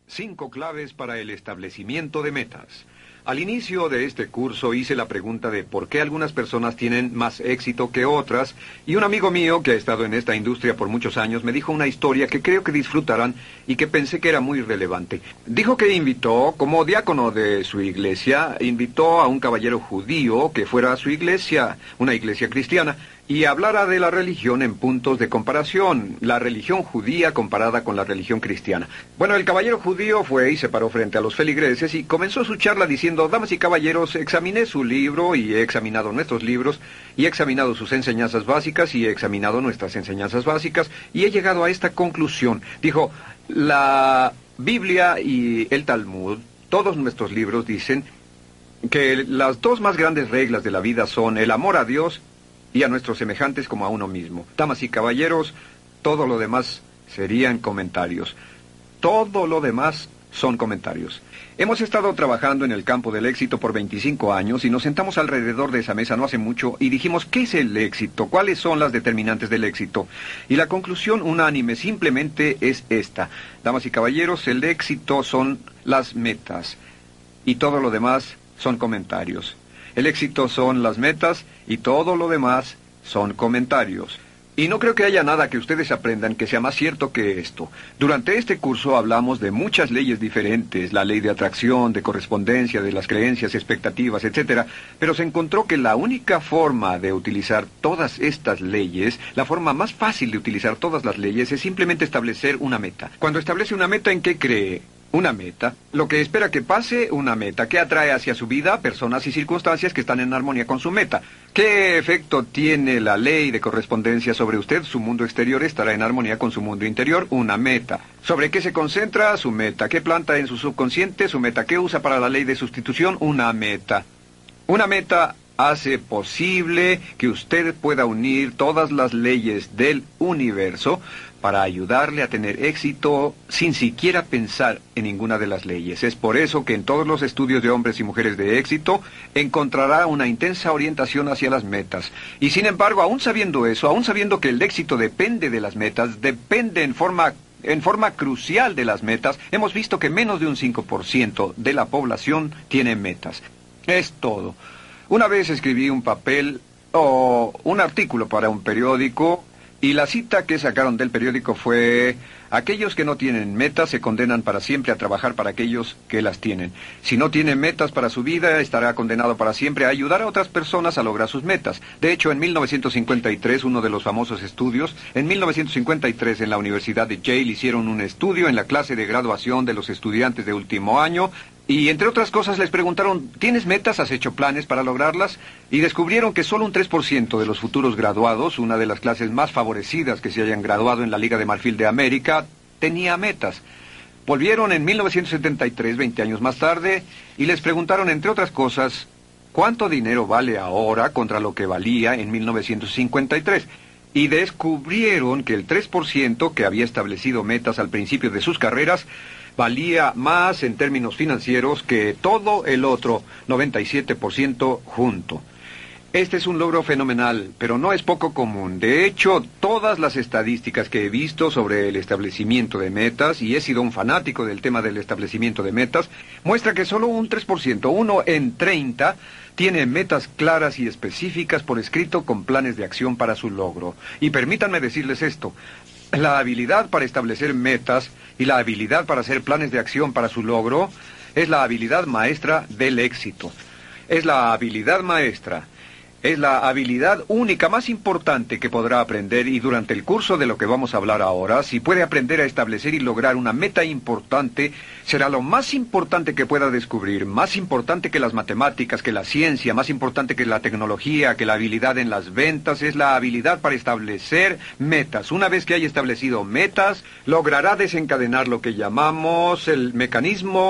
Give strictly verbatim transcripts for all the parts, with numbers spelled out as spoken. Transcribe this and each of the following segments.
Cinco claves para el establecimiento de metas. Al inicio de este curso hice la pregunta de por qué algunas personas tienen más éxito que otras, y un amigo mío que ha estado en esta industria por muchos años me dijo una historia que creo que disfrutarán y que pensé que era muy relevante. Dijo que invitó, como diácono de su iglesia, invitó a un caballero judío que fuera a su iglesia, una iglesia cristiana, y hablara de la religión en puntos de comparación, la religión judía comparada con la religión cristiana. Bueno, el caballero judío fue y se paró frente a los feligreses y comenzó su charla diciendo: damas y caballeros, examiné su libro y he examinado nuestros libros, y he examinado sus enseñanzas básicas y he examinado nuestras enseñanzas básicas, y he llegado a esta conclusión. Dijo, la Biblia y el Talmud, todos nuestros libros dicen que las dos más grandes reglas de la vida son el amor a Dios y a nuestros semejantes como a uno mismo. Damas y caballeros, todo lo demás serían comentarios. Todo lo demás son comentarios. Hemos estado trabajando en el campo del éxito por veinticinco años y nos sentamos alrededor de esa mesa no hace mucho y dijimos, ¿qué es el éxito? ¿Cuáles son las determinantes del éxito? Y la conclusión unánime simplemente es esta. Damas y caballeros, el éxito son las metas y todo lo demás son comentarios. El éxito son las metas y todo lo demás son comentarios. Y no creo que haya nada que ustedes aprendan que sea más cierto que esto. Durante este curso hablamos de muchas leyes diferentes, la ley de atracción, de correspondencia, de las creencias, expectativas, etcétera, pero se encontró que la única forma de utilizar todas estas leyes, la forma más fácil de utilizar todas las leyes, es simplemente establecer una meta. Cuando establece una meta, ¿en qué cree? Una meta, lo que espera que pase, una meta, que atrae hacia su vida personas y circunstancias que están en armonía con su meta. ¿Qué efecto tiene la ley de correspondencia sobre usted? Su mundo exterior estará en armonía con su mundo interior, una meta. ¿Sobre qué se concentra? Su meta. ¿Qué planta en su subconsciente? Su meta. ¿Qué usa para la ley de sustitución? Una meta. Una meta hace posible que usted pueda unir todas las leyes del universo para ayudarle a tener éxito sin siquiera pensar en ninguna de las leyes. Es por eso que en todos los estudios de hombres y mujeres de éxito encontrará una intensa orientación hacia las metas. Y sin embargo, aún sabiendo eso, aún sabiendo que el éxito depende de las metas, depende en forma En forma crucial de las metas, hemos visto que menos de un cinco por ciento de la población tiene metas. Es todo. Una vez escribí un papel o un artículo para un periódico y la cita que sacaron del periódico fue: aquellos que no tienen metas se condenan para siempre a trabajar para aquellos que las tienen. Si no tiene metas para su vida, estará condenado para siempre a ayudar a otras personas a lograr sus metas. De hecho, en mil novecientos cincuenta y tres, uno de los famosos estudios, en mil novecientos cincuenta y tres en la Universidad de Yale hicieron un estudio en la clase de graduación de los estudiantes de último año, y entre otras cosas les preguntaron: ¿tienes metas? ¿Has hecho planes para lograrlas? Y descubrieron que solo un tres por ciento de los futuros graduados, una de las clases más favorecidas que se hayan graduado en la Liga de Marfil de América, tenía metas. Volvieron en mil novecientos setenta y tres, veinte años más tarde, y les preguntaron, entre otras cosas, ¿cuánto dinero vale ahora contra lo que valía en mil novecientos cincuenta y tres? Y descubrieron que el tres por ciento que había establecido metas al principio de sus carreras valía más en términos financieros que todo el otro noventa y siete por ciento junto. Este es un logro fenomenal, pero no es poco común. De hecho, todas las estadísticas que he visto sobre el establecimiento de metas, y he sido un fanático del tema del establecimiento de metas, muestra que solo un tres por ciento, uno en treinta, tiene metas claras y específicas por escrito con planes de acción para su logro. Y permítanme decirles esto: la habilidad para establecer metas y la habilidad para hacer planes de acción para su logro es la habilidad maestra del éxito. Es la habilidad maestra. Es la habilidad única más importante que podrá aprender, y durante el curso de lo que vamos a hablar ahora, si puede aprender a establecer y lograr una meta importante, será lo más importante que pueda descubrir, más importante que las matemáticas, que la ciencia, más importante que la tecnología, que la habilidad en las ventas. Es la habilidad para establecer metas. Una vez que haya establecido metas, logrará desencadenar lo que llamamos el mecanismo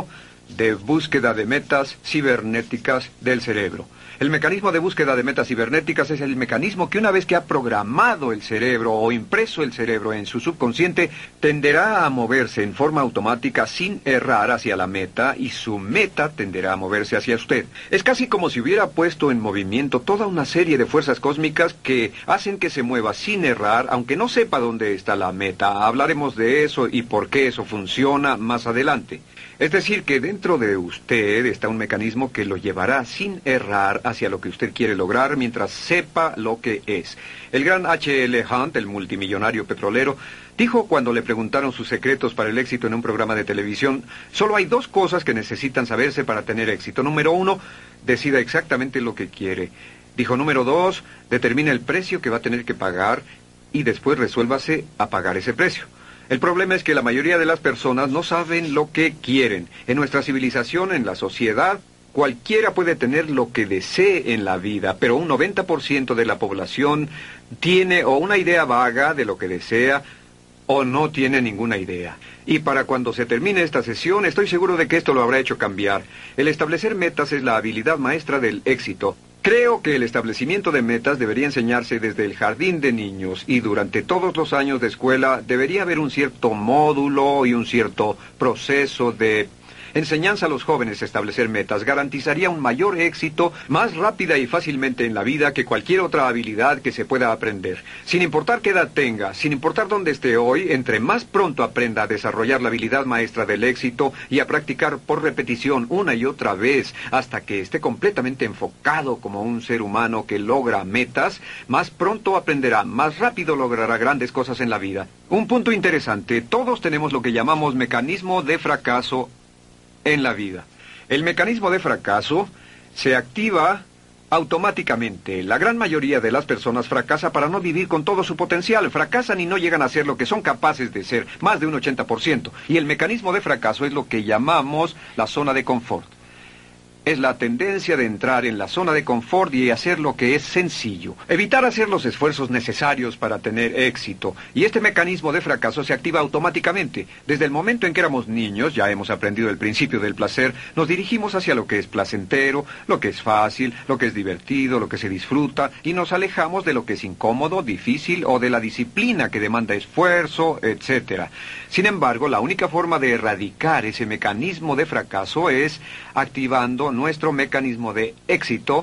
de búsqueda de metas cibernéticas del cerebro. El mecanismo de búsqueda de metas cibernéticas es el mecanismo que una vez que ha programado el cerebro o impreso el cerebro en su subconsciente, tenderá a moverse en forma automática sin errar hacia la meta y su meta tenderá a moverse hacia usted. Es casi como si hubiera puesto en movimiento toda una serie de fuerzas cósmicas que hacen que se mueva sin errar, aunque no sepa dónde está la meta. Hablaremos de eso y por qué eso funciona más adelante. Es decir, que dentro de usted está un mecanismo que lo llevará sin errar hacia lo que usted quiere lograr mientras sepa lo que es. El gran H L Hunt, el multimillonario petrolero, dijo cuando le preguntaron sus secretos para el éxito en un programa de televisión: solo hay dos cosas que necesitan saberse para tener éxito. Número uno, decida exactamente lo que quiere. Dijo número dos, determine el precio que va a tener que pagar y después resuélvase a pagar ese precio. El problema es que la mayoría de las personas no saben lo que quieren. En nuestra civilización, en la sociedad, cualquiera puede tener lo que desee en la vida, pero un noventa por ciento de la población tiene o una idea vaga de lo que desea o no tiene ninguna idea. Y para cuando se termine esta sesión, estoy seguro de que esto lo habrá hecho cambiar. El establecer metas es la habilidad maestra del éxito. Creo que el establecimiento de metas debería enseñarse desde el jardín de niños y durante todos los años de escuela debería haber un cierto módulo y un cierto proceso de enseñanza a los jóvenes a establecer metas. Garantizaría un mayor éxito más rápida y fácilmente en la vida que cualquier otra habilidad que se pueda aprender. Sin importar qué edad tenga, sin importar dónde esté hoy, entre más pronto aprenda a desarrollar la habilidad maestra del éxito y a practicar por repetición una y otra vez hasta que esté completamente enfocado como un ser humano que logra metas, más pronto aprenderá, más rápido logrará grandes cosas en la vida. Un punto interesante, todos tenemos lo que llamamos mecanismo de fracaso en la vida. El mecanismo de fracaso se activa automáticamente. La gran mayoría de las personas fracasa para no vivir con todo su potencial. Fracasan y no llegan a ser lo que son capaces de ser, más de un ochenta por ciento. Y el mecanismo de fracaso es lo que llamamos la zona de confort. Es la tendencia de entrar en la zona de confort y hacer lo que es sencillo. Evitar hacer los esfuerzos necesarios para tener éxito. Y este mecanismo de fracaso se activa automáticamente. Desde el momento en que éramos niños, ya hemos aprendido el principio del placer, nos dirigimos hacia lo que es placentero, lo que es fácil, lo que es divertido, lo que se disfruta, y nos alejamos de lo que es incómodo, difícil o de la disciplina que demanda esfuerzo, etcétera. Sin embargo, la única forma de erradicar ese mecanismo de fracaso es activando nuestro mecanismo de éxito,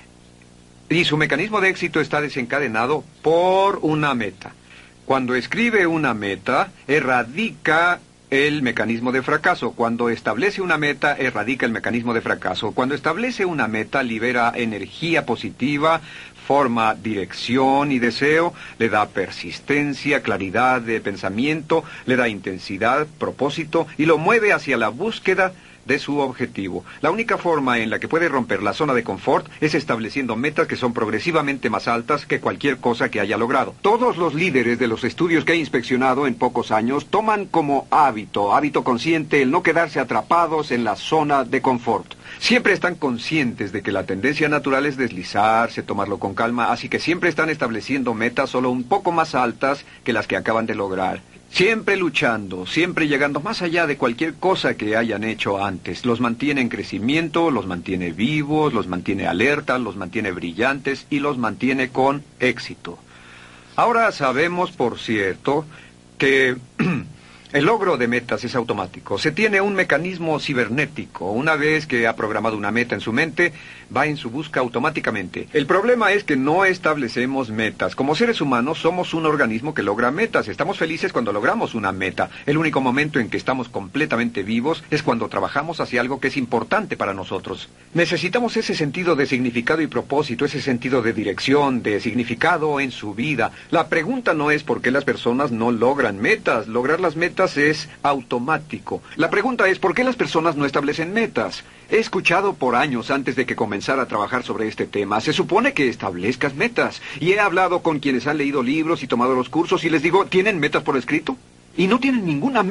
y su mecanismo de éxito está desencadenado por una meta. Cuando escribe una meta, erradica el mecanismo de fracaso. Cuando establece una meta, erradica el mecanismo de fracaso. Cuando establece una meta, libera energía positiva, forma dirección y deseo, le da persistencia, claridad de pensamiento, le da intensidad, propósito y lo mueve hacia la búsqueda de su objetivo. La única forma en la que puede romper la zona de confort es estableciendo metas que son progresivamente más altas que cualquier cosa que haya logrado. Todos los líderes de los estudios que he inspeccionado en pocos años toman como hábito, hábito consciente, el no quedarse atrapados en la zona de confort. Siempre están conscientes de que la tendencia natural es deslizarse, tomarlo con calma, así que siempre están estableciendo metas solo un poco más altas que las que acaban de lograr. Siempre luchando, siempre llegando más allá de cualquier cosa que hayan hecho antes. Los mantiene en crecimiento, los mantiene vivos, los mantiene alertas, los mantiene brillantes y los mantiene con éxito. Ahora sabemos, por cierto, que el logro de metas es automático. Se tiene un mecanismo cibernético. Una vez que ha programado una meta en su mente, va en su busca automáticamente. El problema es que no establecemos metas. Como seres humanos somos un organismo que logra metas. Estamos felices cuando logramos una meta. El único momento en que estamos completamente vivos es cuando trabajamos hacia algo que es importante para nosotros. Necesitamos ese sentido de significado y propósito, ese sentido de dirección, de significado en su vida. La pregunta no es por qué las personas no logran metas. Lograr las metas es automático. La pregunta es ¿por qué las personas no establecen metas? He escuchado por años antes de que comenzara a trabajar sobre este tema. Se supone que establezcas metas. Y he hablado con quienes han leído libros y tomado los cursos y les digo, ¿tienen metas por escrito? Y no tienen ninguna meta.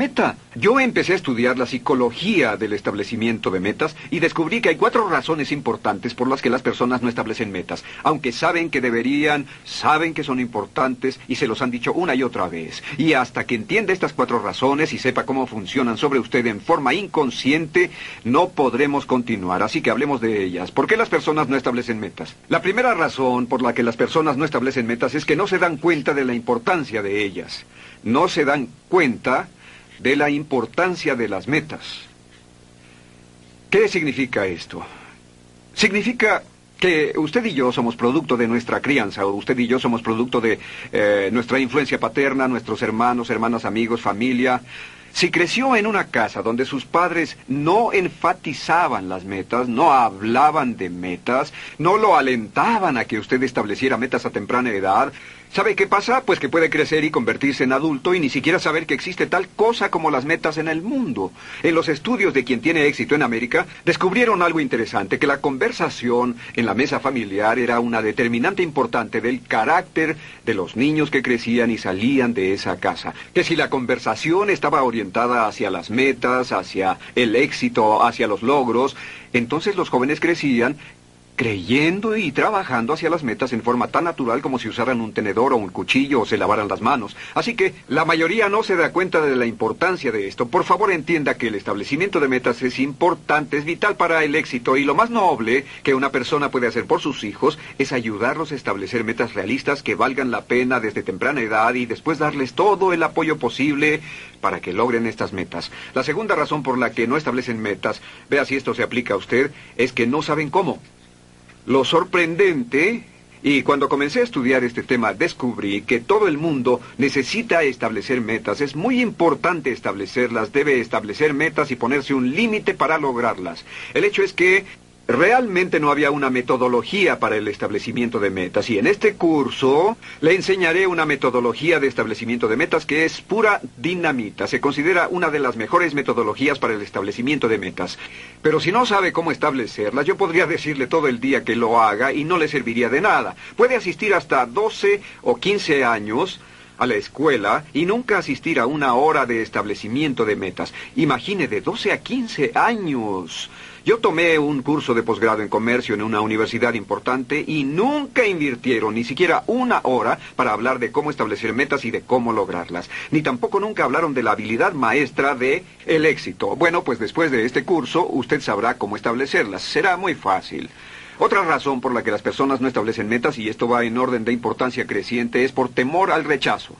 Yo empecé a estudiar la psicología del establecimiento de metas y descubrí que hay cuatro razones importantes por las que las personas no establecen metas, aunque saben que deberían, saben que son importantes y se los han dicho una y otra vez. Y hasta que entienda estas cuatro razones y sepa cómo funcionan sobre usted en forma inconsciente, no podremos continuar. Así que hablemos de ellas. ¿Por qué las personas no establecen metas? La primera razón por la que las personas no establecen metas es que no se dan cuenta de la importancia de ellas. No se dan cuenta de la importancia de las metas. ¿Qué significa esto? Significa que usted y yo somos producto de nuestra crianza, o usted y yo somos producto de eh, nuestra influencia paterna, nuestros hermanos, hermanas, amigos, familia. Si creció en una casa donde sus padres no enfatizaban las metas, no hablaban de metas, no lo alentaban a que usted estableciera metas a temprana edad, ¿sabe qué pasa? Pues que puede crecer y convertirse en adulto y ni siquiera saber que existe tal cosa como las metas en el mundo. En los estudios de quien tiene éxito en América, descubrieron algo interesante, que la conversación en la mesa familiar era una determinante importante del carácter de los niños que crecían y salían de esa casa. Que si la conversación estaba orientada hacia las metas, hacia el éxito, hacia los logros, entonces los jóvenes crecían creyendo y trabajando hacia las metas en forma tan natural como si usaran un tenedor o un cuchillo o se lavaran las manos. Así que la mayoría no se da cuenta de la importancia de esto. Por favor, entienda que el establecimiento de metas es importante, es vital para el éxito, y lo más noble que una persona puede hacer por sus hijos es ayudarlos a establecer metas realistas que valgan la pena desde temprana edad y después darles todo el apoyo posible para que logren estas metas. La segunda razón por la que no establecen metas, vea si esto se aplica a usted, es que no saben cómo. Lo sorprendente, y cuando comencé a estudiar este tema descubrí que todo el mundo necesita establecer metas. Es muy importante establecerlas, debe establecer metas y ponerse un límite para lograrlas. El hecho es que realmente no había una metodología para el establecimiento de metas, y en este curso le enseñaré una metodología de establecimiento de metas que es pura dinamita. Se considera una de las mejores metodologías para el establecimiento de metas. Pero si no sabe cómo establecerlas, yo podría decirle todo el día que lo haga y no le serviría de nada. Puede asistir hasta doce o quince años a la escuela y nunca asistir a una hora de establecimiento de metas. Imagine, de doce a quince años. Yo tomé un curso de posgrado en comercio en una universidad importante y nunca invirtieron ni siquiera una hora para hablar de cómo establecer metas y de cómo lograrlas. Ni tampoco nunca hablaron de la habilidad maestra de el éxito. Bueno, pues después de este curso usted sabrá cómo establecerlas. Será muy fácil. Otra razón por la que las personas no establecen metas, y esto va en orden de importancia creciente, es por temor al rechazo.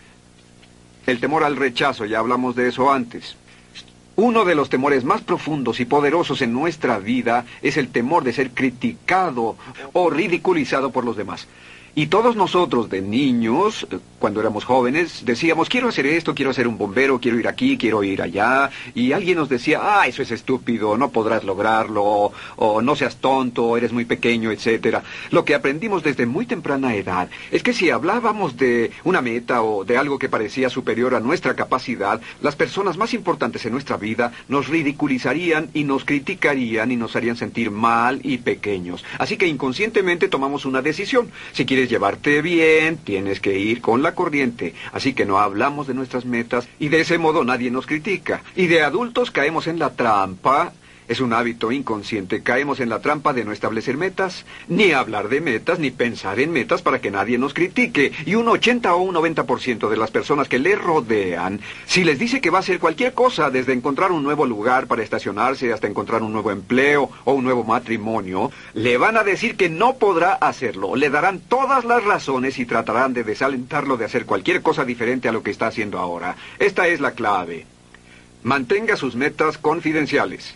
El temor al rechazo, ya hablamos de eso antes. Uno de los temores más profundos y poderosos en nuestra vida es el temor de ser criticado o ridiculizado por los demás. Y todos nosotros de niños, cuando éramos jóvenes, decíamos, quiero hacer esto, quiero ser un bombero, quiero ir aquí, quiero ir allá. Y alguien nos decía, ah, eso es estúpido, no podrás lograrlo, o, o no seas tonto, eres muy pequeño, etcétera. Lo que aprendimos desde muy temprana edad es que si hablábamos de una meta o de algo que parecía superior a nuestra capacidad, las personas más importantes en nuestra vida nos ridiculizarían y nos criticarían y nos harían sentir mal y pequeños. Así que inconscientemente tomamos una decisión. Si quieres llevarte bien, tienes que ir con la corriente. Así que no hablamos de nuestras metas y de ese modo nadie nos critica. Y de adultos caemos en la trampa. Es un hábito inconsciente. Caemos en la trampa de no establecer metas, ni hablar de metas, ni pensar en metas para que nadie nos critique. Y un ochenta o un noventa por ciento de las personas que le rodean, si les dice que va a hacer cualquier cosa, desde encontrar un nuevo lugar para estacionarse hasta encontrar un nuevo empleo o un nuevo matrimonio, le van a decir que no podrá hacerlo. Le darán todas las razones y tratarán de desalentarlo de hacer cualquier cosa diferente a lo que está haciendo ahora. Esta es la clave. Mantenga sus metas confidenciales.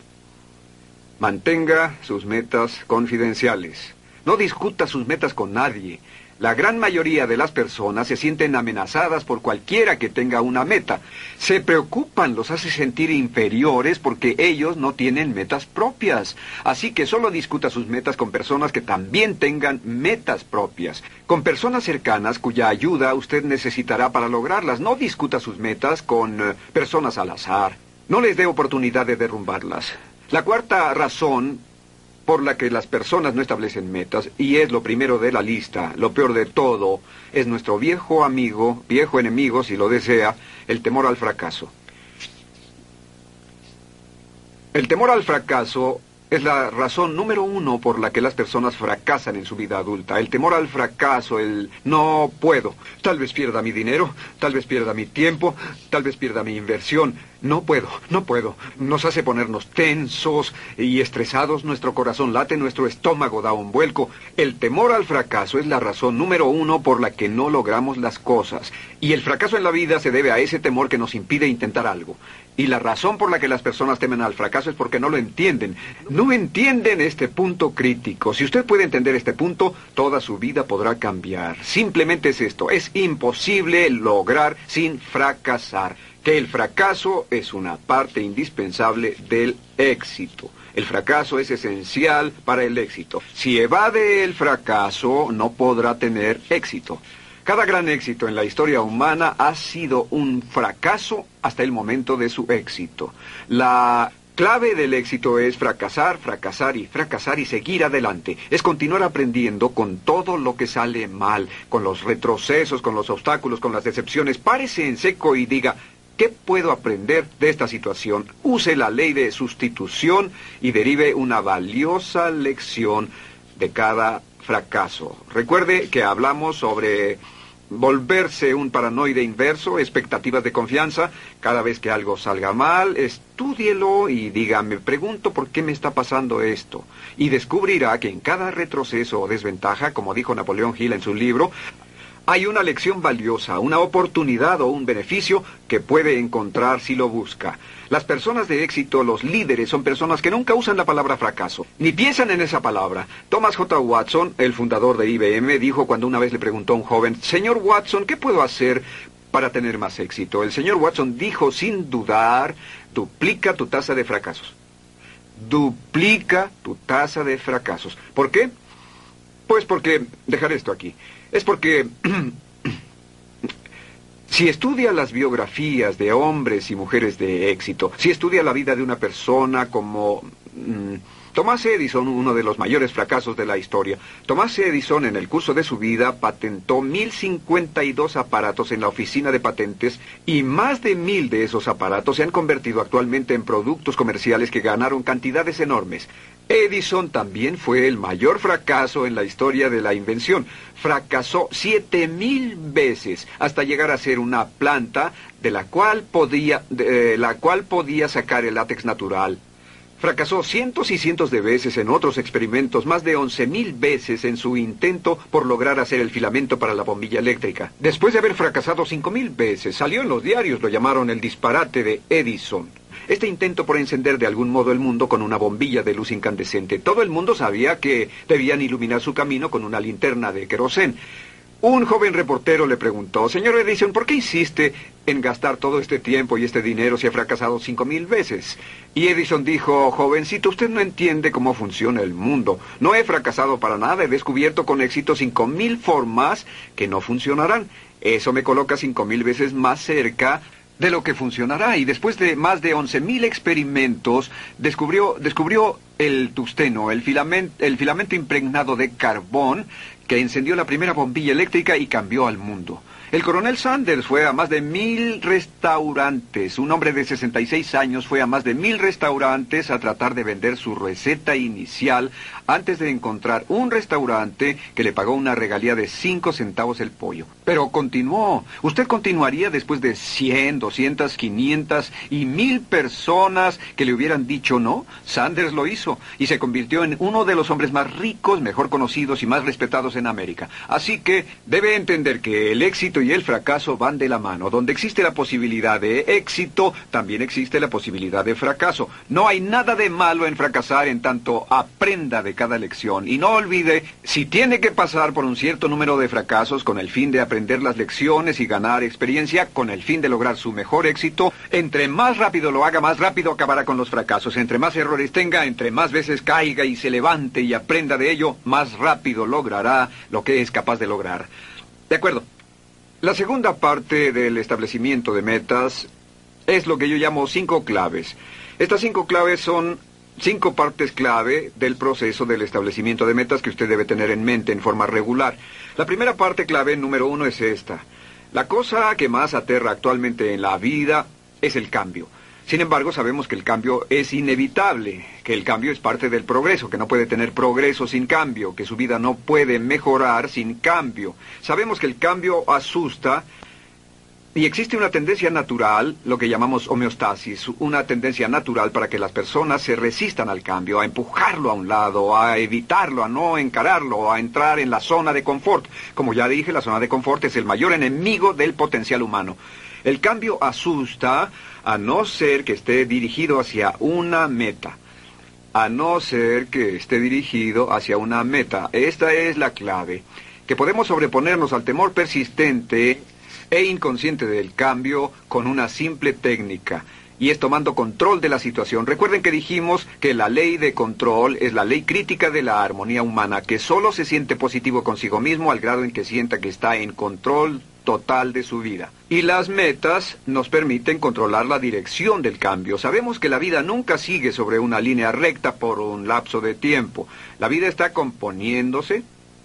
Mantenga sus metas confidenciales. No discuta sus metas con nadie. La gran mayoría de las personas se sienten amenazadas por cualquiera que tenga una meta. Se preocupan, los hace sentir inferiores porque ellos no tienen metas propias. Así que solo discuta sus metas con personas que también tengan metas propias. Con personas cercanas cuya ayuda usted necesitará para lograrlas. No discuta sus metas con uh, personas al azar. No les dé oportunidad de derrumbarlas. La cuarta razón por la que las personas no establecen metas, y es lo primero de la lista, lo peor de todo, es nuestro viejo amigo, viejo enemigo, si lo desea, el temor al fracaso. El temor al fracaso es la razón número uno por la que las personas fracasan en su vida adulta. El temor al fracaso, el no puedo. Tal vez pierda mi dinero, tal vez pierda mi tiempo, tal vez pierda mi inversión. No puedo, no puedo. Nos hace ponernos tensos y estresados. Nuestro corazón late, nuestro estómago da un vuelco. El temor al fracaso es la razón número uno por la que no logramos las cosas. Y el fracaso en la vida se debe a ese temor que nos impide intentar algo. Y la razón por la que las personas temen al fracaso es porque no lo entienden. No entienden este punto crítico. Si usted puede entender este punto, toda su vida podrá cambiar. Simplemente es esto. Es imposible lograr sin fracasar. Que el fracaso es una parte indispensable del éxito. El fracaso es esencial para el éxito. Si evade el fracaso, no podrá tener éxito. Cada gran éxito en la historia humana ha sido un fracaso hasta el momento de su éxito. La clave del éxito es fracasar, fracasar y fracasar y seguir adelante. Es continuar aprendiendo con todo lo que sale mal, con los retrocesos, con los obstáculos, con las decepciones. Párese en seco y diga: ¿qué puedo aprender de esta situación? Use la ley de sustitución y derive una valiosa lección de cada fracaso. Recuerde que hablamos sobre volverse un paranoide inverso, expectativas de confianza. Cada vez que algo salga mal, estúdielo y diga: me pregunto por qué me está pasando esto. Y descubrirá que en cada retroceso o desventaja, como dijo Napoleón Hill en su libro, hay una lección valiosa, una oportunidad o un beneficio que puede encontrar si lo busca. Las personas de éxito, los líderes, son personas que nunca usan la palabra fracaso, ni piensan en esa palabra. Thomas J. Watson, el fundador de I B M, dijo cuando una vez le preguntó a un joven: señor Watson, ¿qué puedo hacer para tener más éxito? El señor Watson dijo sin dudar: duplica tu tasa de fracasos. Duplica tu tasa de fracasos. ¿Por qué? Pues porque, dejaré esto aquí, es porque si estudia las biografías de hombres y mujeres de éxito, si estudia la vida de una persona como mmm, Thomas Edison, uno de los mayores fracasos de la historia. Thomas Edison, en el curso de su vida, patentó mil cincuenta y dos aparatos en la oficina de patentes, y más de mil de esos aparatos se han convertido actualmente en productos comerciales que ganaron cantidades enormes. Edison también fue el mayor fracaso en la historia de la invención. Fracasó siete mil veces hasta llegar a ser una planta de la cual podía, de la cual podía sacar el látex natural. Fracasó cientos y cientos de veces en otros experimentos, más de once mil veces en su intento por lograr hacer el filamento para la bombilla eléctrica. Después de haber fracasado cinco mil veces, salió en los diarios, lo llamaron el disparate de Edison. Este intento por encender de algún modo el mundo con una bombilla de luz incandescente. Todo el mundo sabía que debían iluminar su camino con una linterna de querosén. Un joven reportero le preguntó: señor Edison, ¿por qué insiste en gastar todo este tiempo y este dinero si ha fracasado cinco mil veces? Y Edison dijo: jovencito, usted no entiende cómo funciona el mundo. No he fracasado para nada, he descubierto con éxito cinco mil formas que no funcionarán. Eso me coloca cinco mil veces más cerca de lo que funcionará. Y después de más de once mil experimentos, descubrió, descubrió el tungsteno, el filamento, el filamento impregnado de carbón, que encendió la primera bombilla eléctrica y cambió al mundo. El coronel Sanders fue a más de mil restaurantes. Un hombre de sesenta y seis años fue a más de mil restaurantes a tratar de vender su receta inicial antes de encontrar un restaurante que le pagó una regalía de cinco centavos el pollo. Pero continuó. ¿Usted continuaría después de cien, doscientas, quinientas y mil personas que le hubieran dicho no? Sanders lo hizo y se convirtió en uno de los hombres más ricos, mejor conocidos y más respetados en América. Así que debe entender que el éxito y el fracaso van de la mano. Donde existe la posibilidad de éxito, también existe la posibilidad de fracaso. No hay nada de malo en fracasar en tanto aprenda de cada lección. Y no olvide, si tiene que pasar por un cierto número de fracasos con el fin de aprender las lecciones y ganar experiencia, con el fin de lograr su mejor éxito, entre más rápido lo haga, más rápido acabará con los fracasos. Entre más errores tenga, entre más veces caiga y se levante y aprenda de ello, más rápido logrará lo que es capaz de lograr. De acuerdo. La segunda parte del establecimiento de metas es lo que yo llamo cinco claves. Estas cinco claves son cinco partes clave del proceso del establecimiento de metas que usted debe tener en mente en forma regular. La primera parte clave, número uno, es esta. La cosa que más aterra actualmente en la vida es el cambio. Sin embargo, sabemos que el cambio es inevitable, que el cambio es parte del progreso, que no puede tener progreso sin cambio, que su vida no puede mejorar sin cambio. Sabemos que el cambio asusta y existe una tendencia natural, lo que llamamos homeostasis, una tendencia natural para que las personas se resistan al cambio, a empujarlo a un lado, a evitarlo, a no encararlo, a entrar en la zona de confort. Como ya dije, la zona de confort es el mayor enemigo del potencial humano. El cambio asusta a no ser que esté dirigido hacia una meta. A no ser que esté dirigido hacia una meta. Esta es la clave. Que podemos sobreponernos al temor persistente e inconsciente del cambio con una simple técnica. Y es tomando control de la situación. Recuerden que dijimos que la ley de control es la ley crítica de la armonía humana, que solo se siente positivo consigo mismo al grado en que sienta que está en control total de su vida. Y las metas nos permiten controlar la dirección del cambio. Sabemos que la vida nunca sigue sobre una línea recta por un lapso de tiempo. La vida está componiéndose,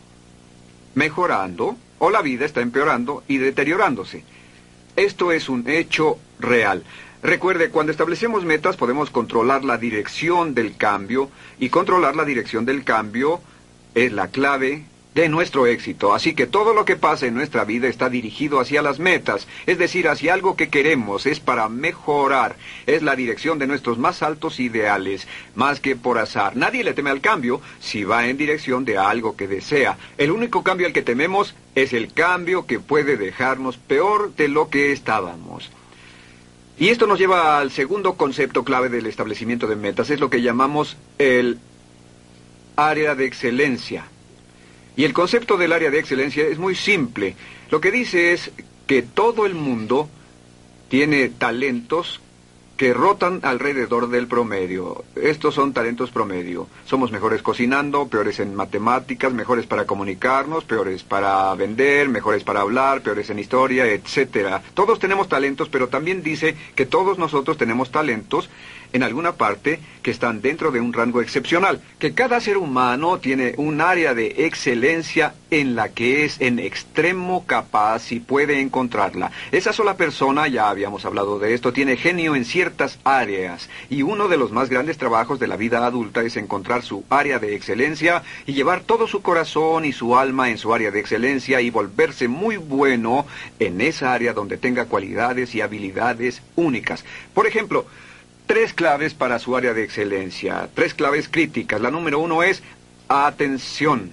mejorando, o la vida está empeorando y deteriorándose. Esto es un hecho real. Recuerde, cuando establecemos metas podemos controlar la dirección del cambio, y controlar la dirección del cambio es la clave de nuestro éxito. Así que todo lo que pasa en nuestra vida está dirigido hacia las metas, es decir, hacia algo que queremos, es para mejorar, es la dirección de nuestros más altos ideales, más que por azar. Nadie le teme al cambio si va en dirección de algo que desea. El único cambio al que tememos es el cambio que puede dejarnos peor de lo que estábamos. Y esto nos lleva al segundo concepto clave del establecimiento de metas, es lo que llamamos el área de excelencia. Y el concepto del área de excelencia es muy simple. Lo que dice es que todo el mundo tiene talentos que rotan alrededor del promedio. Estos son talentos promedio. Somos mejores cocinando, peores en matemáticas, mejores para comunicarnos, peores para vender, mejores para hablar, peores en historia, etcétera. Todos tenemos talentos, pero también dice que todos nosotros tenemos talentos en alguna parte que están dentro de un rango excepcional, que cada ser humano tiene un área de excelencia en la que es en extremo capaz y puede encontrarla. Esa sola persona, ya habíamos hablado de esto, tiene genio en ciertas áreas, y uno de los más grandes trabajos de la vida adulta es encontrar su área de excelencia y llevar todo su corazón y su alma en su área de excelencia y volverse muy bueno en esa área donde tenga cualidades y habilidades únicas. Por ejemplo, tres claves para su área de excelencia, tres claves críticas. La número uno es atención.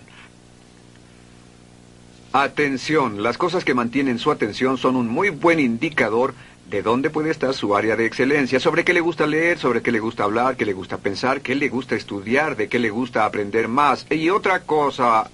Atención. Las cosas que mantienen su atención son un muy buen indicador de dónde puede estar su área de excelencia, sobre qué le gusta leer, sobre qué le gusta hablar, qué le gusta pensar, qué le gusta estudiar, de qué le gusta aprender más. Y otra cosa,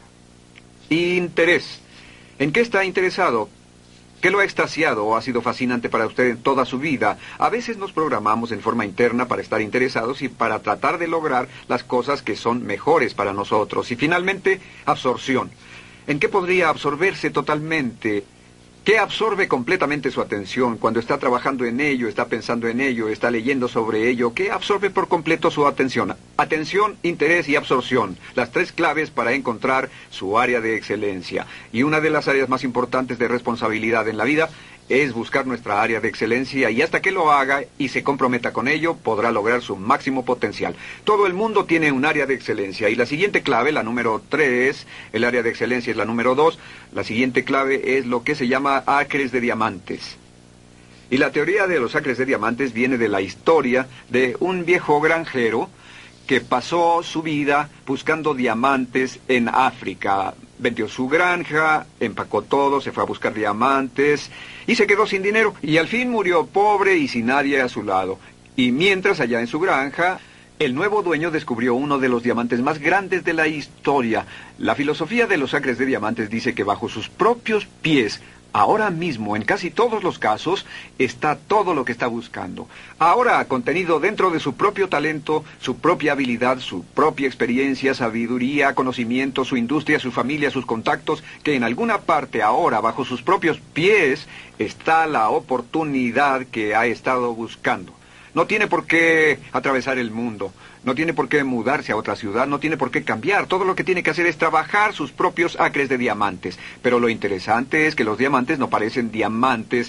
interés. ¿En qué está interesado? ¿Qué lo ha extasiado o ha sido fascinante para usted en toda su vida? A veces nos programamos en forma interna para estar interesados y para tratar de lograr las cosas que son mejores para nosotros. Y finalmente, absorción. ¿En qué podría absorberse totalmente? ¿Qué absorbe completamente su atención cuando está trabajando en ello, está pensando en ello, está leyendo sobre ello? ¿Qué absorbe por completo su atención? Atención, interés y absorción. Las tres claves para encontrar su área de excelencia. Y una de las áreas más importantes de responsabilidad en la vida es buscar nuestra área de excelencia, y hasta que lo haga y se comprometa con ello, podrá lograr su máximo potencial. Todo el mundo tiene un área de excelencia, y la siguiente clave, la número tres, el área de excelencia es la número dos, la siguiente clave es lo que se llama acres de diamantes. Y la teoría de los acres de diamantes viene de la historia de un viejo granjero que pasó su vida buscando diamantes en África. Vendió su granja, empacó todo, se fue a buscar diamantes y se quedó sin dinero. Y al fin murió pobre y sin nadie a su lado. Y mientras allá en su granja, el nuevo dueño descubrió uno de los diamantes más grandes de la historia. La filosofía de los acres de diamantes dice que bajo sus propios pies, ahora mismo, en casi todos los casos, está todo lo que está buscando. Ahora, contenido dentro de su propio talento, su propia habilidad, su propia experiencia, sabiduría, conocimiento, su industria, su familia, sus contactos, que en alguna parte ahora, bajo sus propios pies, está la oportunidad que ha estado buscando. No tiene por qué atravesar el mundo, no tiene por qué mudarse a otra ciudad, no tiene por qué cambiar. Todo lo que tiene que hacer es trabajar sus propios acres de diamantes. Pero lo interesante es que los diamantes no parecen diamantes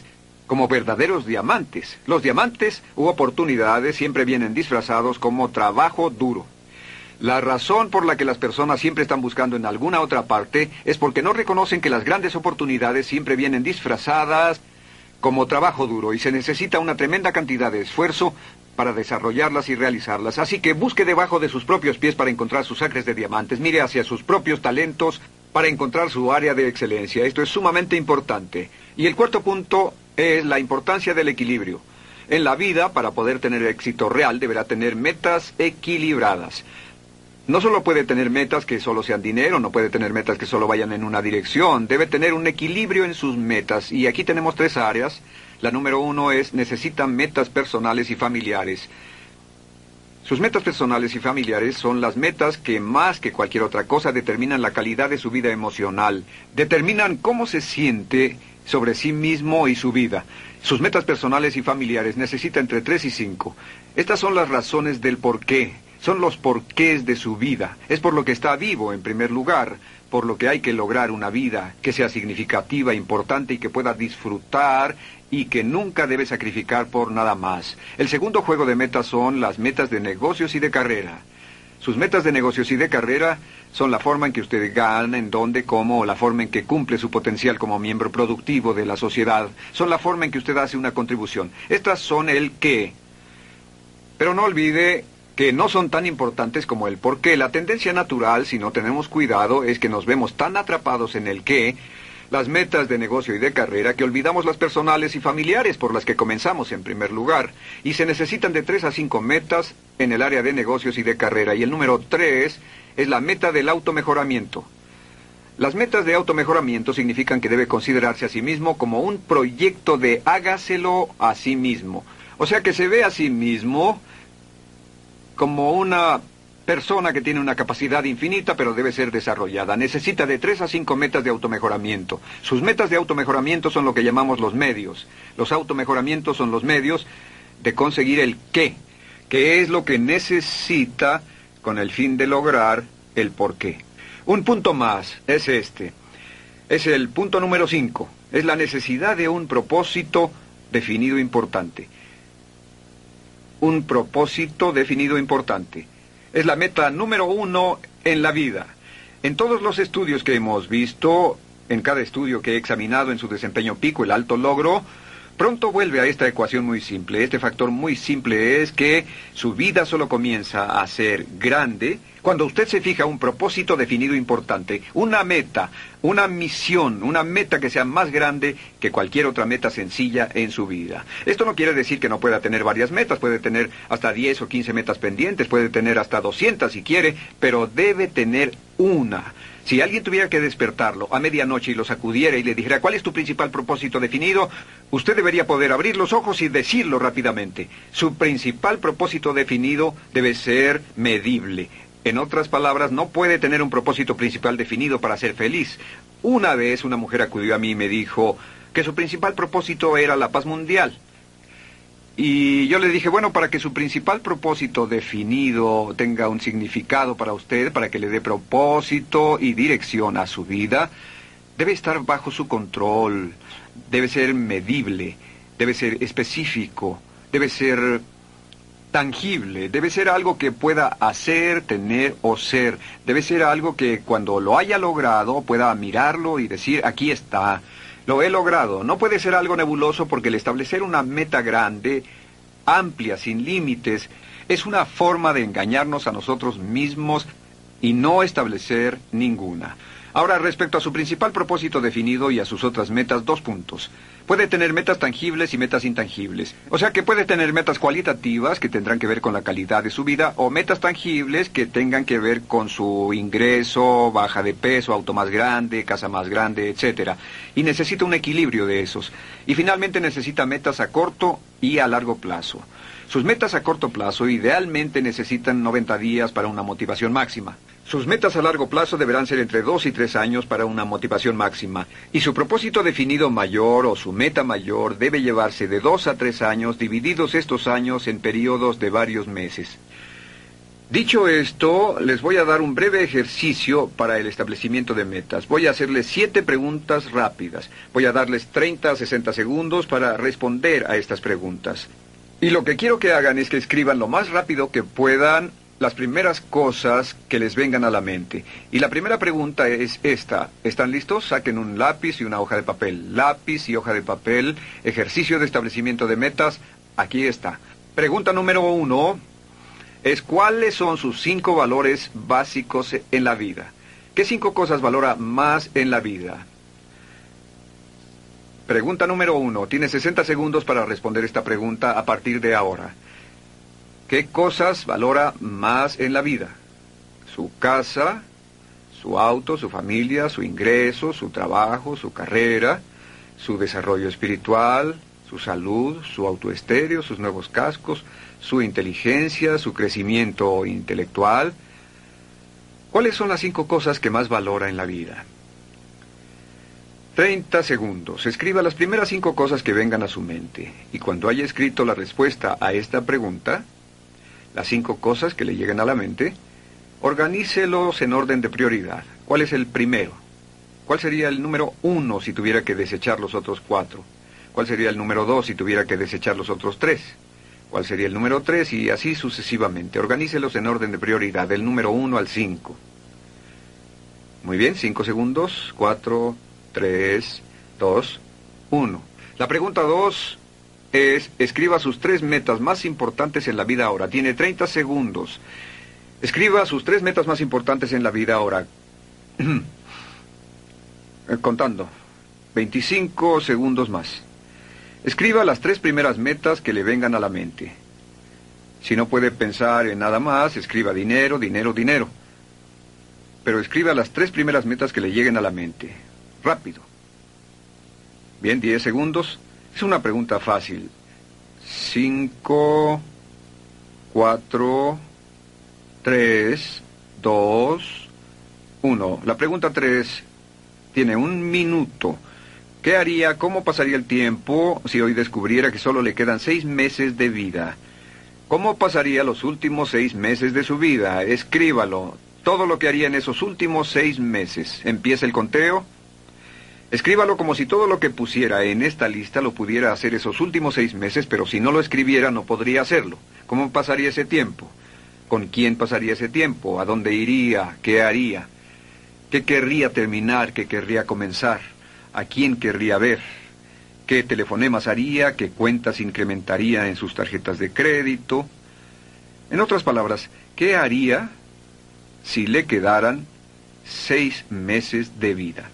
como verdaderos diamantes. Los diamantes u oportunidades siempre vienen disfrazados como trabajo duro. La razón por la que las personas siempre están buscando en alguna otra parte es porque no reconocen que las grandes oportunidades siempre vienen disfrazadas como trabajo duro y se necesita una tremenda cantidad de esfuerzo para desarrollarlas y realizarlas. Así que busque debajo de sus propios pies para encontrar sus acres de diamantes. Mire hacia sus propios talentos para encontrar su área de excelencia. Esto es sumamente importante. Y el cuarto punto es la importancia del equilibrio. En la vida, para poder tener éxito real, deberá tener metas equilibradas. No solo puede tener metas que solo sean dinero, no puede tener metas que solo vayan en una dirección. Debe tener un equilibrio en sus metas. Y aquí tenemos tres áreas. La número uno es, necesita metas personales y familiares. Sus metas personales y familiares son las metas que más que cualquier otra cosa determinan la calidad de su vida emocional. Determinan cómo se siente sobre sí mismo y su vida. Sus metas personales y familiares necesita entre tres y cinco. Estas son las razones del porqué. Son los porqués de su vida. Es por lo que está vivo, en primer lugar, por lo que hay que lograr una vida que sea significativa, importante y que pueda disfrutar y que nunca debe sacrificar por nada más. El segundo juego de metas son las metas de negocios y de carrera. Sus metas de negocios y de carrera son la forma en que usted gana, en dónde, cómo, o la forma en que cumple su potencial como miembro productivo de la sociedad. Son la forma en que usted hace una contribución. Estas son el qué. Pero no olvide que no son tan importantes como el por qué. La tendencia natural, si no tenemos cuidado, es que nos vemos tan atrapados en el qué, las metas de negocio y de carrera, que olvidamos las personales y familiares por las que comenzamos en primer lugar. Y se necesitan de tres a cinco metas en el área de negocios y de carrera. Y el número tres es la meta del automejoramiento. Las metas de automejoramiento significan que debe considerarse a sí mismo como un proyecto de hágaselo a sí mismo. O sea que se ve a sí mismo como una persona que tiene una capacidad infinita, pero debe ser desarrollada. Necesita de tres a cinco metas de automejoramiento. Sus metas de automejoramiento son lo que llamamos los medios. Los automejoramientos son los medios de conseguir el qué, que es lo que necesita con el fin de lograr el por qué. Un punto más es este. Es el punto número cinco. Es la necesidad de un propósito definido importante. Un propósito definido importante. Es la meta número uno en la vida. En todos los estudios que hemos visto, en cada estudio que he examinado en su desempeño pico, el alto logro, pronto vuelve a esta ecuación muy simple. Este factor muy simple es que su vida solo comienza a ser grande cuando usted se fija un propósito definido importante, una meta, una misión, una meta que sea más grande que cualquier otra meta sencilla en su vida. Esto no quiere decir que no pueda tener varias metas, puede tener hasta diez o quince metas pendientes, puede tener hasta doscientas si quiere, pero debe tener una. Si alguien tuviera que despertarlo a medianoche y lo sacudiera y le dijera ¿cuál es tu principal propósito definido?, usted debería poder abrir los ojos y decirlo rápidamente. Su principal propósito definido debe ser medible. En otras palabras, no puede tener un propósito principal definido para ser feliz. Una vez una mujer acudió a mí y me dijo que su principal propósito era la paz mundial. Y yo le dije, bueno, para que su principal propósito definido tenga un significado para usted, para que le dé propósito y dirección a su vida, debe estar bajo su control, debe ser medible, debe ser específico, debe ser tangible, debe ser algo que pueda hacer, tener o ser. Debe ser algo que cuando lo haya logrado pueda mirarlo y decir, aquí está, lo he logrado. No puede ser algo nebuloso porque el establecer una meta grande, amplia, sin límites, es una forma de engañarnos a nosotros mismos y no establecer ninguna. Ahora, respecto a su principal propósito definido y a sus otras metas, dos puntos. Puede tener metas tangibles y metas intangibles. O sea que puede tener metas cualitativas que tendrán que ver con la calidad de su vida o metas tangibles que tengan que ver con su ingreso, baja de peso, auto más grande, casa más grande, etcétera. Y necesita un equilibrio de esos. Y finalmente necesita metas a corto y a largo plazo. Sus metas a corto plazo idealmente necesitan noventa días para una motivación máxima. Sus metas a largo plazo deberán ser entre dos y tres años para una motivación máxima. Y su propósito definido mayor o su meta mayor debe llevarse de dos a tres años, divididos estos años en periodos de varios meses. Dicho esto, les voy a dar un breve ejercicio para el establecimiento de metas. Voy a hacerles siete preguntas rápidas. Voy a darles treinta a sesenta segundos para responder a estas preguntas. Y lo que quiero que hagan es que escriban lo más rápido que puedan las primeras cosas que les vengan a la mente. Y la primera pregunta es esta. ¿Están listos? Saquen un lápiz y una hoja de papel. Lápiz y hoja de papel. Ejercicio de establecimiento de metas. Aquí está. Pregunta número uno es ¿cuáles son sus cinco valores básicos en la vida? ¿Qué cinco cosas valora más en la vida? Pregunta número uno. Tiene sesenta segundos para responder esta pregunta a partir de ahora. ¿Qué cosas valora más en la vida? Su casa, su auto, su familia, su ingreso, su trabajo, su carrera, su desarrollo espiritual, su salud, su autoestéreo, sus nuevos cascos, su inteligencia, su crecimiento intelectual. ¿Cuáles son las cinco cosas que más valora en la vida? treinta segundos. Escriba las primeras cinco cosas que vengan a su mente. Y cuando haya escrito la respuesta a esta pregunta, las cinco cosas que le lleguen a la mente, organícelos en orden de prioridad. ¿Cuál es el primero? ¿Cuál sería el número uno si tuviera que desechar los otros cuatro? ¿Cuál sería el número dos si tuviera que desechar los otros tres? ¿Cuál sería el número tres? Y así sucesivamente. Organícelos en orden de prioridad, del número uno al cinco. Muy bien, cinco segundos. cuatro, tres, dos, uno. La pregunta dos es, escriba sus tres metas más importantes en la vida ahora. Tiene treinta segundos. Escriba sus tres metas más importantes en la vida ahora. Contando. veinticinco segundos más. Escriba las tres primeras metas que le vengan a la mente. Si no puede pensar en nada más, escriba dinero, dinero, dinero. Pero escriba las tres primeras metas que le lleguen a la mente. Rápido. Bien, diez segundos. Es una pregunta fácil. cinco, cuatro, tres, dos, uno. La pregunta tres tiene un minuto. ¿Qué haría, cómo pasaría el tiempo si hoy descubriera que solo le quedan seis meses de vida? ¿Cómo pasaría los últimos seis meses de su vida? Escríbalo. Todo lo que haría en esos últimos seis meses. Empieza el conteo. Escríbalo como si todo lo que pusiera en esta lista lo pudiera hacer esos últimos seis meses, pero si no lo escribiera no podría hacerlo. ¿Cómo pasaría ese tiempo? ¿Con quién pasaría ese tiempo? ¿A dónde iría? ¿Qué haría? ¿Qué querría terminar? ¿Qué querría comenzar? ¿A quién querría ver? ¿Qué telefonemas haría? ¿Qué cuentas incrementaría en sus tarjetas de crédito? En otras palabras, ¿qué haría si le quedaran seis meses de vida?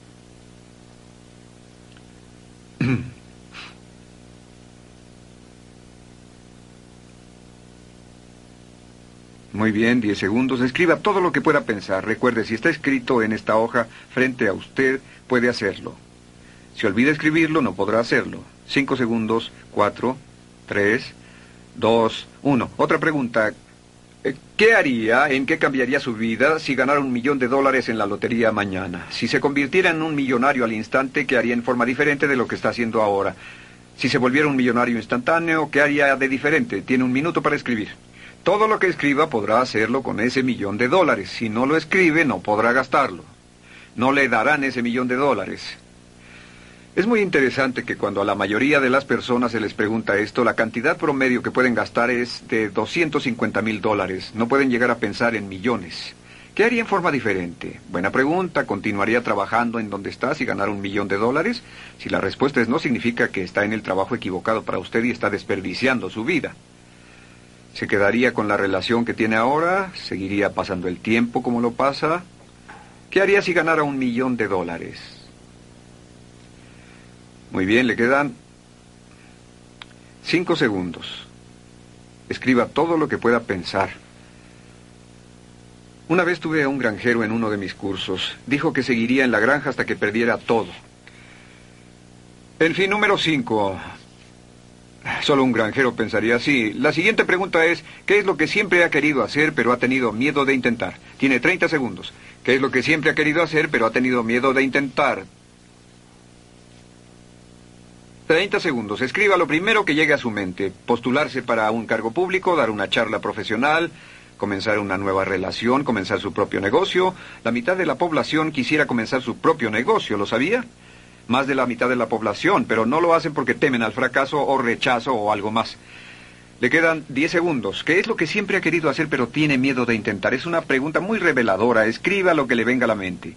Muy bien, diez segundos. Escriba todo lo que pueda pensar. Recuerde, si está escrito en esta hoja frente a usted, puede hacerlo. Si olvida escribirlo, no podrá hacerlo. Cinco segundos, cuatro, tres, dos, uno. Otra pregunta. ¿Qué haría, en qué cambiaría su vida si ganara un millón de dólares en la lotería mañana? Si se convirtiera en un millonario al instante, ¿qué haría en forma diferente de lo que está haciendo ahora? Si se volviera un millonario instantáneo, ¿qué haría de diferente? Tiene un minuto para escribir. Todo lo que escriba podrá hacerlo con ese millón de dólares. Si no lo escribe, no podrá gastarlo. No le darán ese millón de dólares. Es muy interesante que cuando a la mayoría de las personas se les pregunta esto, la cantidad promedio que pueden gastar es de doscientos cincuenta mil dólares. No pueden llegar a pensar en millones. ¿Qué haría en forma diferente? Buena pregunta. ¿Continuaría trabajando en donde está si ganara un millón de dólares? Si la respuesta es no, significa que está en el trabajo equivocado para usted y está desperdiciando su vida. ¿Se quedaría con la relación que tiene ahora? ¿Seguiría pasando el tiempo como lo pasa? ¿Qué haría si ganara un millón de dólares? Muy bien, le quedan cinco segundos. Escriba todo lo que pueda pensar. Una vez tuve a un granjero en uno de mis cursos. Dijo que seguiría en la granja hasta que perdiera todo. En fin, número cinco. Solo un granjero pensaría así. La siguiente pregunta es, ¿qué es lo que siempre ha querido hacer pero ha tenido miedo de intentar? Tiene treinta segundos. ¿Qué es lo que siempre ha querido hacer pero ha tenido miedo de intentar? treinta segundos. Escriba lo primero que llegue a su mente. Postularse para un cargo público, dar una charla profesional, comenzar una nueva relación, comenzar su propio negocio. La mitad de la población quisiera comenzar su propio negocio, ¿lo sabía? Más de la mitad de la población, pero no lo hacen porque temen al fracaso o rechazo o algo más. Le quedan diez segundos. ¿Qué es lo que siempre ha querido hacer pero tiene miedo de intentar? Es una pregunta muy reveladora. Escriba lo que le venga a la mente.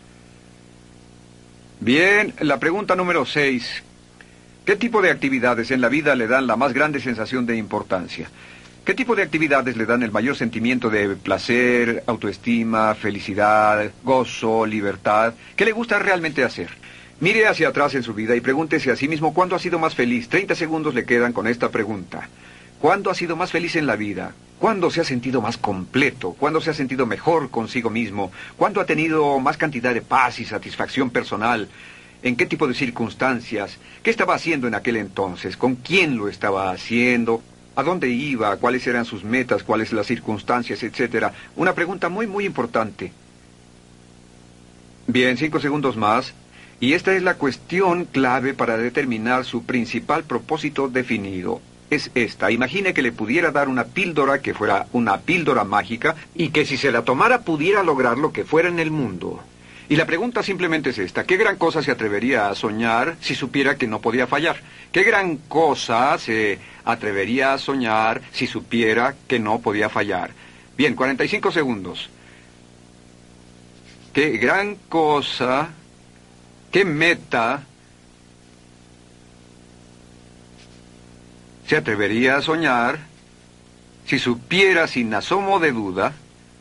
Bien, la pregunta número seis. ¿Qué tipo de actividades en la vida le dan la más grande sensación de importancia? ¿Qué tipo de actividades le dan el mayor sentimiento de placer, autoestima, felicidad, gozo, libertad? ¿Qué le gusta realmente hacer? Mire hacia atrás en su vida y pregúntese a sí mismo cuándo ha sido más feliz. treinta segundos le quedan con esta pregunta. ¿Cuándo ha sido más feliz en la vida? ¿Cuándo se ha sentido más completo? ¿Cuándo se ha sentido mejor consigo mismo? ¿Cuándo ha tenido más cantidad de paz y satisfacción personal? ¿En qué tipo de circunstancias? ¿Qué estaba haciendo en aquel entonces? ¿Con quién lo estaba haciendo? ¿A dónde iba? ¿Cuáles eran sus metas? ¿Cuáles las circunstancias? Etcétera. Una pregunta muy, muy importante. Bien, cinco segundos más. Y esta es la cuestión clave para determinar su principal propósito definido. Es esta. Imagine que le pudiera dar una píldora que fuera una píldora mágica y que si se la tomara pudiera lograr lo que fuera en el mundo. Y la pregunta simplemente es esta. ¿Qué gran cosa se atrevería a soñar si supiera que no podía fallar? ¿Qué gran cosa se atrevería a soñar si supiera que no podía fallar? Bien, cuarenta y cinco segundos. ¿Qué gran cosa, qué meta se atrevería a soñar si supiera sin asomo de duda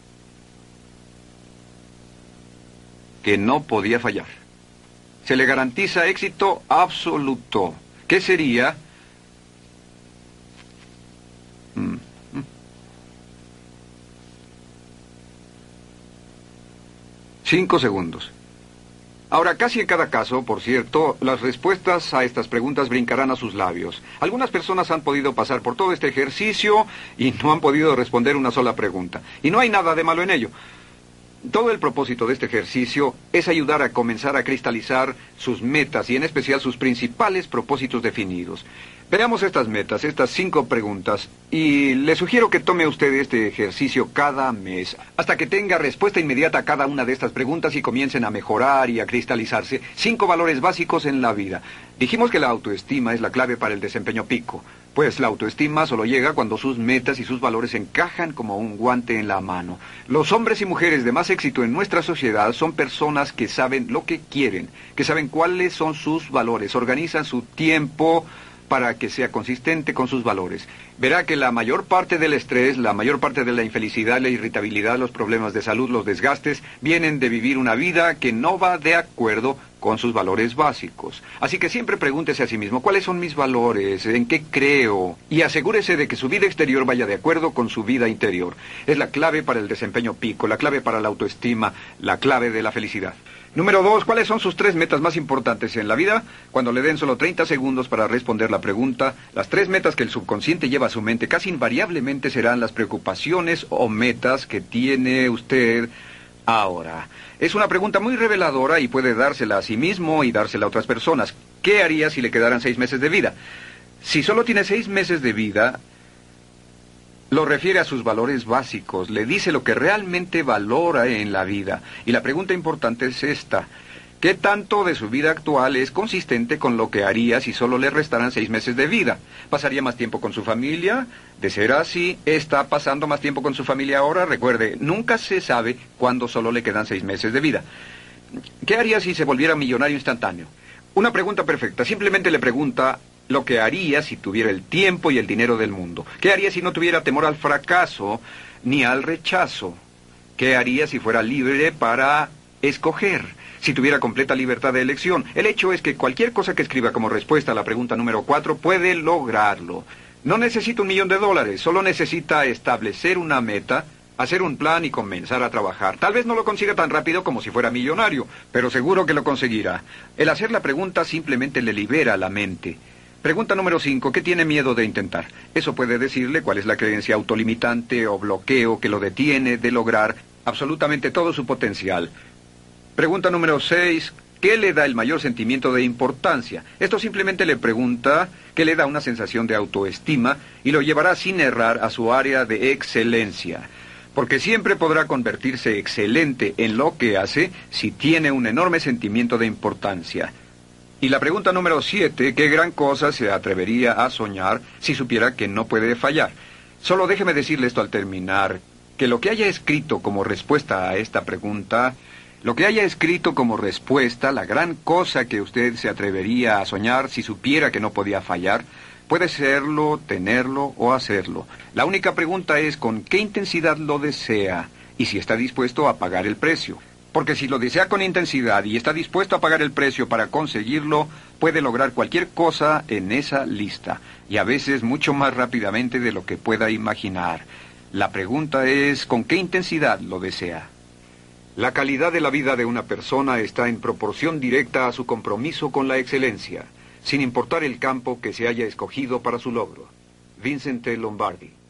que no podía fallar? Se le garantiza éxito absoluto. ¿Qué sería? Mm. Cinco segundos. Ahora, casi en cada caso, por cierto, las respuestas a estas preguntas brincarán a sus labios. Algunas personas han podido pasar por todo este ejercicio y no han podido responder una sola pregunta. Y no hay nada de malo en ello. Todo el propósito de este ejercicio es ayudar a comenzar a cristalizar sus metas y en especial sus principales propósitos definidos. Veamos estas metas, estas cinco preguntas, y le sugiero que tome usted este ejercicio cada mes, hasta que tenga respuesta inmediata a cada una de estas preguntas y comiencen a mejorar y a cristalizarse cinco valores básicos en la vida. Dijimos que la autoestima es la clave para el desempeño pico, pues la autoestima solo llega cuando sus metas y sus valores encajan como un guante en la mano. Los hombres y mujeres de más éxito en nuestra sociedad son personas que saben lo que quieren, que saben cuáles son sus valores, organizan su tiempo para que sea consistente con sus valores. Verá que la mayor parte del estrés, la mayor parte de la infelicidad, la irritabilidad, los problemas de salud, los desgastes, vienen de vivir una vida que no va de acuerdo con sus valores básicos. Así que siempre pregúntese a sí mismo, ¿cuáles son mis valores? ¿En qué creo? Y asegúrese de que su vida exterior vaya de acuerdo con su vida interior. Es la clave para el desempeño pico, la clave para la autoestima, la clave de la felicidad. Número dos, ¿cuáles son sus tres metas más importantes en la vida? Cuando le den solo treinta segundos para responder la pregunta, las tres metas que el subconsciente lleva a su mente casi invariablemente serán las preocupaciones o metas que tiene usted ahora. Es una pregunta muy reveladora y puede dársela a sí mismo y dársela a otras personas. ¿Qué haría si le quedaran seis meses de vida? Si solo tiene seis meses de vida, lo refiere a sus valores básicos, le dice lo que realmente valora en la vida. Y la pregunta importante es esta. ¿Qué tanto de su vida actual es consistente con lo que haría si solo le restaran seis meses de vida? ¿Pasaría más tiempo con su familia? De ser así, ¿está pasando más tiempo con su familia ahora? Recuerde, nunca se sabe cuándo solo le quedan seis meses de vida. ¿Qué haría si se volviera millonario instantáneo? Una pregunta perfecta. Simplemente le pregunta lo que haría si tuviera el tiempo y el dinero del mundo. ¿Qué haría si no tuviera temor al fracaso ni al rechazo? ¿Qué haría si fuera libre para escoger? Si tuviera completa libertad de elección. El hecho es que cualquier cosa que escriba como respuesta a la pregunta número cuatro puede lograrlo. No necesita un millón de dólares, solo necesita establecer una meta, hacer un plan y comenzar a trabajar. Tal vez no lo consiga tan rápido como si fuera millonario, pero seguro que lo conseguirá. El hacer la pregunta simplemente le libera la mente. Pregunta número cinco. ¿Qué tiene miedo de intentar? Eso puede decirle cuál es la creencia autolimitante o bloqueo que lo detiene de lograr absolutamente todo su potencial. Pregunta número seis. ¿Qué le da el mayor sentimiento de importancia? Esto simplemente le pregunta qué le da una sensación de autoestima y lo llevará sin errar a su área de excelencia. porque siempre podrá convertirse excelente en lo que hace si tiene un enorme sentimiento de importancia. Y la pregunta número siete, ¿qué gran cosa se atrevería a soñar si supiera que no puede fallar? Solo déjeme decirle esto al terminar, que lo que haya escrito como respuesta a esta pregunta, lo que haya escrito como respuesta, la gran cosa que usted se atrevería a soñar si supiera que no podía fallar, puede serlo, tenerlo o hacerlo. La única pregunta es con qué intensidad lo desea y si está dispuesto a pagar el precio. Porque si lo desea con intensidad y está dispuesto a pagar el precio para conseguirlo, puede lograr cualquier cosa en esa lista, y a veces mucho más rápidamente de lo que pueda imaginar. La pregunta es ¿con qué intensidad lo desea? La calidad de la vida de una persona está en proporción directa a su compromiso con la excelencia, sin importar el campo que se haya escogido para su logro. Vincent T. Lombardi.